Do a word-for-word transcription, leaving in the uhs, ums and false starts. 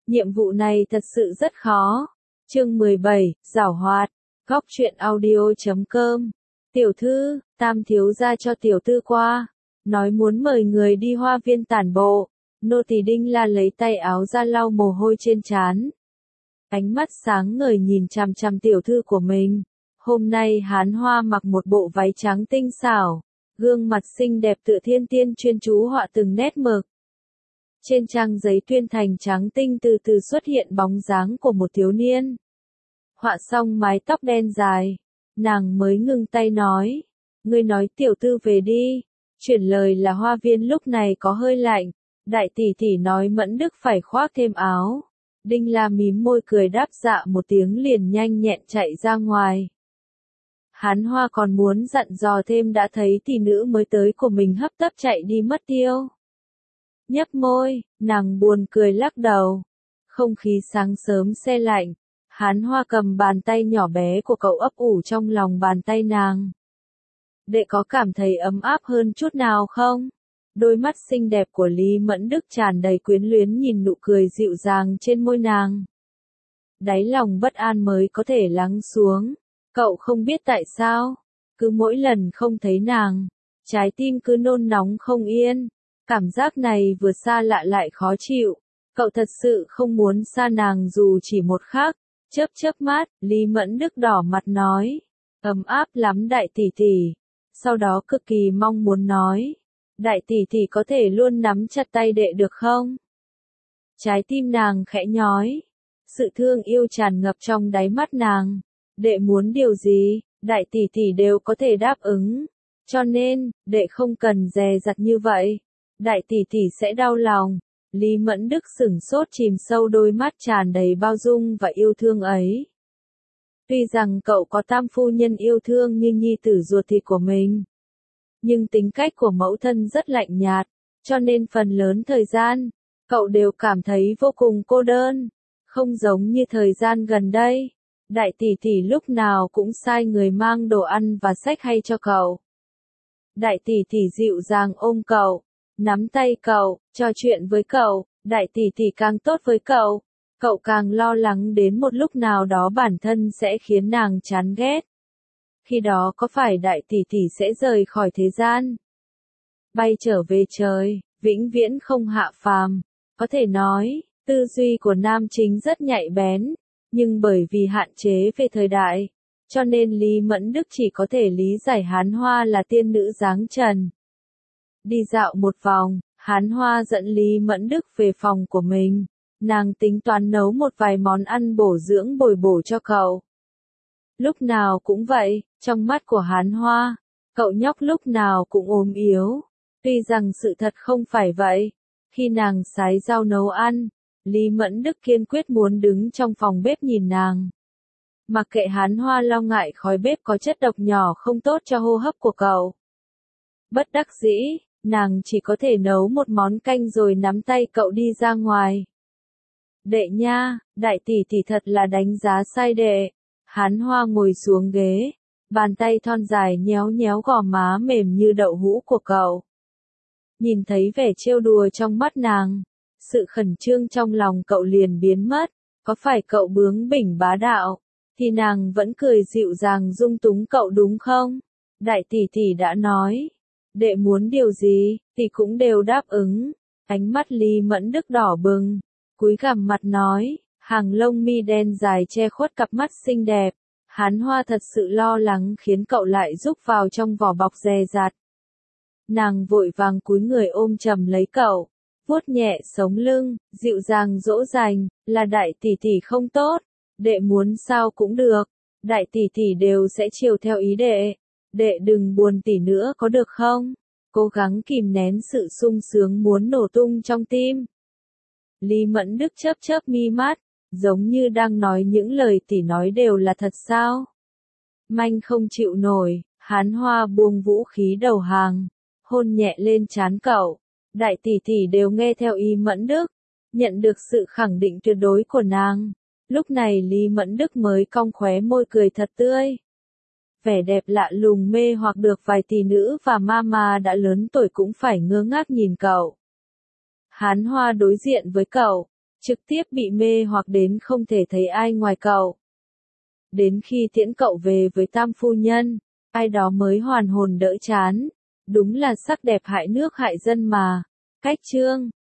Nhiệm vụ này thật sự rất khó. Chương mười bảy, giảo hoạt. Góc truyện audio chấm com. Tiểu thư, Tam thiếu gia cho tiểu thư qua, nói muốn mời người đi hoa viên tản bộ. Nô tỳ Đinh La lấy tay áo ra lau mồ hôi trên trán. Ánh mắt sáng ngời nhìn chằm chằm tiểu thư của mình. Hôm nay Hán Hoa mặc một bộ váy trắng tinh xảo, gương mặt xinh đẹp tựa thiên tiên chuyên chú họa từng nét mực. Trên trang giấy tuyên thành trắng tinh từ từ xuất hiện bóng dáng của một thiếu niên. Họa xong mái tóc đen dài, nàng mới ngừng tay nói, ngươi nói tiểu thư về đi. Chuyển lời là hoa viên lúc này có hơi lạnh, đại tỷ tỷ nói Mẫn Đức phải khoác thêm áo. Đinh La mím môi cười đáp dạ một tiếng liền nhanh nhẹn chạy ra ngoài. Hán Hoa còn muốn dặn dò thêm đã thấy tỷ nữ mới tới của mình hấp tấp chạy đi mất tiêu. Nhấp môi, nàng buồn cười lắc đầu. Không khí sáng sớm se lạnh, Hán Hoa cầm bàn tay nhỏ bé của cậu ấp ủ trong lòng bàn tay nàng. Đệ có cảm thấy ấm áp hơn chút nào không? Đôi mắt xinh đẹp của Lý Mẫn Đức tràn đầy quyến luyến nhìn nụ cười dịu dàng trên môi nàng. Đáy lòng bất an mới có thể lắng xuống. Cậu không biết tại sao, cứ mỗi lần không thấy nàng, trái tim cứ nôn nóng không yên. Cảm giác này vừa xa lạ lại khó chịu. Cậu thật sự không muốn xa nàng dù chỉ một khắc. Chớp chớp mắt, Lý Mẫn Đức đỏ mặt nói, ấm áp lắm đại tỷ tỷ. Sau đó cực kỳ mong muốn nói, đại tỷ tỷ có thể luôn nắm chặt tay đệ được không? Trái tim nàng khẽ nhói, sự thương yêu tràn ngập trong đáy mắt nàng. Đệ muốn điều gì, đại tỷ tỷ đều có thể đáp ứng. Cho nên, đệ không cần dè dặt như vậy. Đại tỷ tỷ sẽ đau lòng. Lý Mẫn Đức sửng sốt chìm sâu đôi mắt tràn đầy bao dung và yêu thương ấy. Tuy rằng cậu có tam phu nhân yêu thương như nhi tử ruột thịt của mình, nhưng tính cách của mẫu thân rất lạnh nhạt, cho nên phần lớn thời gian, cậu đều cảm thấy vô cùng cô đơn. Không giống như thời gian gần đây, đại tỷ tỷ lúc nào cũng sai người mang đồ ăn và sách hay cho cậu. Đại tỷ tỷ dịu dàng ôm cậu, nắm tay cậu, trò chuyện với cậu, đại tỷ tỷ càng tốt với cậu. Cậu càng lo lắng đến một lúc nào đó bản thân sẽ khiến nàng chán ghét. Khi đó có phải đại tỷ tỷ sẽ rời khỏi thế gian, bay trở về trời, vĩnh viễn không hạ phàm? Có thể nói, tư duy của nam chính rất nhạy bén, nhưng bởi vì hạn chế về thời đại, cho nên Lý Mẫn Đức chỉ có thể lý giải Hán Hoa là tiên nữ dáng trần. Đi dạo một vòng, Hán Hoa dẫn Lý Mẫn Đức về phòng của mình. Nàng tính toán nấu một vài món ăn bổ dưỡng bồi bổ cho cậu. Lúc nào cũng vậy, trong mắt của Hán Hoa, cậu nhóc lúc nào cũng ốm yếu. Tuy rằng sự thật không phải vậy, khi nàng sái rau nấu ăn, Lý Mẫn Đức kiên quyết muốn đứng trong phòng bếp nhìn nàng. Mặc kệ Hán Hoa lo ngại khói bếp có chất độc nhỏ không tốt cho hô hấp của cậu. Bất đắc dĩ, nàng chỉ có thể nấu một món canh rồi nắm tay cậu đi ra ngoài. Đệ nha, đại tỷ tỷ thật là đánh giá sai đệ. Hán Hoa ngồi xuống ghế, bàn tay thon dài nhéo nhéo gò má mềm như đậu hũ của cậu. Nhìn thấy vẻ trêu đùa trong mắt nàng, sự khẩn trương trong lòng cậu liền biến mất. Có phải cậu bướng bỉnh bá đạo, thì nàng vẫn cười dịu dàng dung túng cậu đúng không? Đại tỷ tỷ đã nói, đệ muốn điều gì, thì cũng đều đáp ứng. Ánh mắt Lý Mẫn Đức đỏ bừng, cúi gằm mặt nói, hàng lông mi đen dài che khuất cặp mắt xinh đẹp. Hán Hoa thật sự lo lắng khiến cậu lại rúc vào trong vỏ bọc dè dặt. Nàng vội vàng cúi người ôm chầm lấy cậu, vuốt nhẹ sống lưng, dịu dàng dỗ dành, là đại tỷ tỷ không tốt, đệ muốn sao cũng được, đại tỷ tỷ đều sẽ chiều theo ý đệ, đệ đừng buồn tỷ nữa có được không? Cố gắng kìm nén sự sung sướng muốn nổ tung trong tim. Lý Mẫn Đức chớp chớp mi mắt, giống như đang nói những lời tỷ nói đều là thật sao? Manh không chịu nổi, Hán Hoa buông vũ khí đầu hàng, hôn nhẹ lên trán cậu. Đại tỷ tỷ đều nghe theo ý Mẫn Đức, nhận được sự khẳng định tuyệt đối của nàng. Lúc này Lý Mẫn Đức mới cong khóe môi cười thật tươi. Vẻ đẹp lạ lùng mê hoặc được vài tỷ nữ và mama đã lớn tuổi cũng phải ngơ ngác nhìn cậu. Hán Hoa đối diện với cậu, trực tiếp bị mê hoặc đến không thể thấy ai ngoài cậu. Đến khi tiễn cậu về với tam phu nhân, ai đó mới hoàn hồn đỡ chán. Đúng là sắc đẹp hại nước hại dân mà. Cách chương